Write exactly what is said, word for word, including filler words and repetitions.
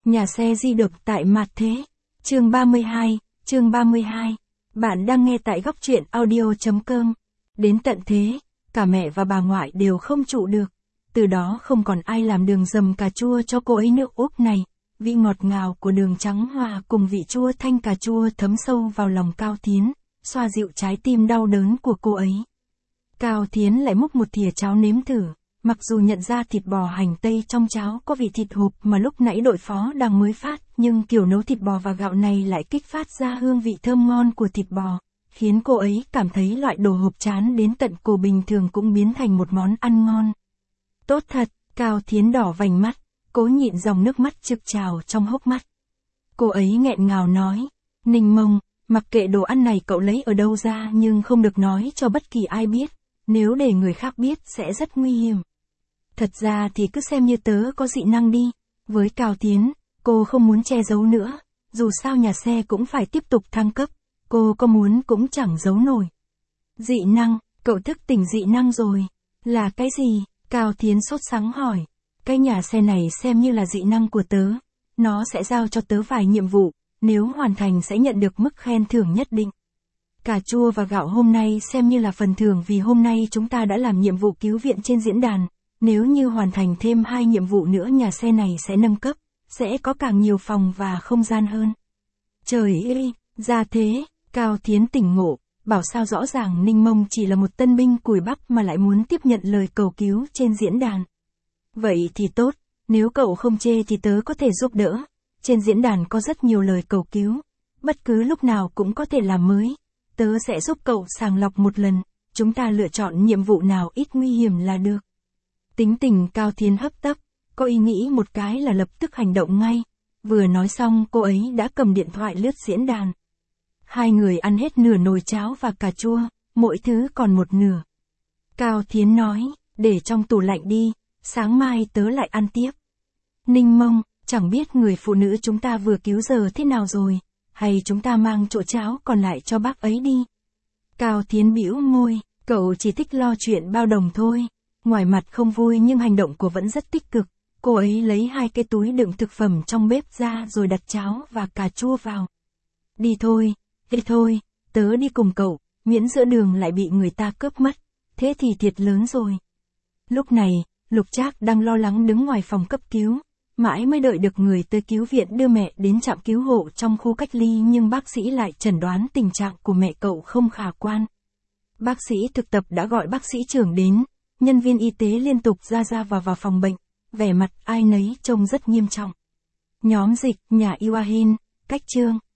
Nhà xe di động tại mặt thế. Chương ba mươi hai, chương ba mươi hai. Bạn đang nghe tại góc truyện audio chấm com. Đến tận thế, cả mẹ và bà ngoại đều không trụ được. Từ đó không còn ai làm đường dầm cà chua cho cô ấy nữa. Úp này, vị ngọt ngào của đường trắng hòa cùng vị chua thanh cà chua thấm sâu vào lòng Cao Thiến, xoa dịu trái tim đau đớn của cô ấy. Cao Thiến lại múc một thìa cháo nếm thử. Mặc dù nhận ra thịt bò hành tây trong cháo có vị thịt hộp mà lúc nãy đội phó đang mới phát, nhưng kiểu nấu thịt bò và gạo này lại kích phát ra hương vị thơm ngon của thịt bò, khiến cô ấy cảm thấy loại đồ hộp chán đến tận cổ bình thường cũng biến thành một món ăn ngon. Tốt thật, Cao Thiến đỏ vành mắt, cố nhịn dòng nước mắt trực trào trong hốc mắt. Cô ấy nghẹn ngào nói, Ninh Mông, mặc kệ đồ ăn này cậu lấy ở đâu ra nhưng không được nói cho bất kỳ ai biết, nếu để người khác biết sẽ rất nguy hiểm. Thật ra thì cứ xem như tớ có dị năng đi. Với Cao Thiến, cô không muốn che giấu nữa, dù sao nhà xe cũng phải tiếp tục thăng cấp, cô có muốn cũng chẳng giấu nổi. Dị năng, cậu thức tỉnh dị năng rồi. Là cái gì? Cao Thiến sốt sắng hỏi. Cái nhà xe này xem như là dị năng của tớ. Nó sẽ giao cho tớ vài nhiệm vụ, nếu hoàn thành sẽ nhận được mức khen thưởng nhất định. Cà chua và gạo hôm nay xem như là phần thưởng vì hôm nay chúng ta đã làm nhiệm vụ cứu viện trên diễn đàn. Nếu như hoàn thành thêm hai nhiệm vụ nữa nhà xe này sẽ nâng cấp, sẽ có càng nhiều phòng và không gian hơn. Trời ơi, ra thế, Cao Thiến tỉnh ngộ, bảo sao rõ ràng Ninh Mông chỉ là một tân binh cùi bắp mà lại muốn tiếp nhận lời cầu cứu trên diễn đàn. Vậy thì tốt, nếu cậu không chê thì tớ có thể giúp đỡ, trên diễn đàn có rất nhiều lời cầu cứu, bất cứ lúc nào cũng có thể làm mới, tớ sẽ giúp cậu sàng lọc một lần, chúng ta lựa chọn nhiệm vụ nào ít nguy hiểm là được. Tính tình Cao Thiến hấp tấp, có ý nghĩ một cái là lập tức hành động ngay. Vừa nói xong cô ấy đã cầm điện thoại lướt diễn đàn. Hai người ăn hết nửa nồi cháo và cà chua, mỗi thứ còn một nửa. Cao Thiến nói, để trong tủ lạnh đi, sáng mai tớ lại ăn tiếp. Ninh Mông, chẳng biết người phụ nữ chúng ta vừa cứu giờ thế nào rồi, hay chúng ta mang chỗ cháo còn lại cho bác ấy đi. Cao Thiến bĩu môi, cậu chỉ thích lo chuyện bao đồng thôi. Ngoài mặt không vui nhưng hành động của vẫn rất tích cực, cô ấy lấy hai cái túi đựng thực phẩm trong bếp ra rồi đặt cháo và cà chua vào. Đi thôi, đi thôi, tớ đi cùng cậu, miễn giữa đường lại bị người ta cướp mất, thế thì thiệt lớn rồi. Lúc này, Lục Trác đang lo lắng đứng ngoài phòng cấp cứu, mãi mới đợi được người tới cứu viện đưa mẹ đến trạm cứu hộ trong khu cách ly nhưng bác sĩ lại chẩn đoán tình trạng của mẹ cậu không khả quan. Bác sĩ thực tập đã gọi bác sĩ trưởng đến. Nhân viên y tế liên tục ra ra vào vào phòng bệnh, vẻ mặt ai nấy trông rất nghiêm trọng. Nhóm dịch, nhà Iwahin, cách chương.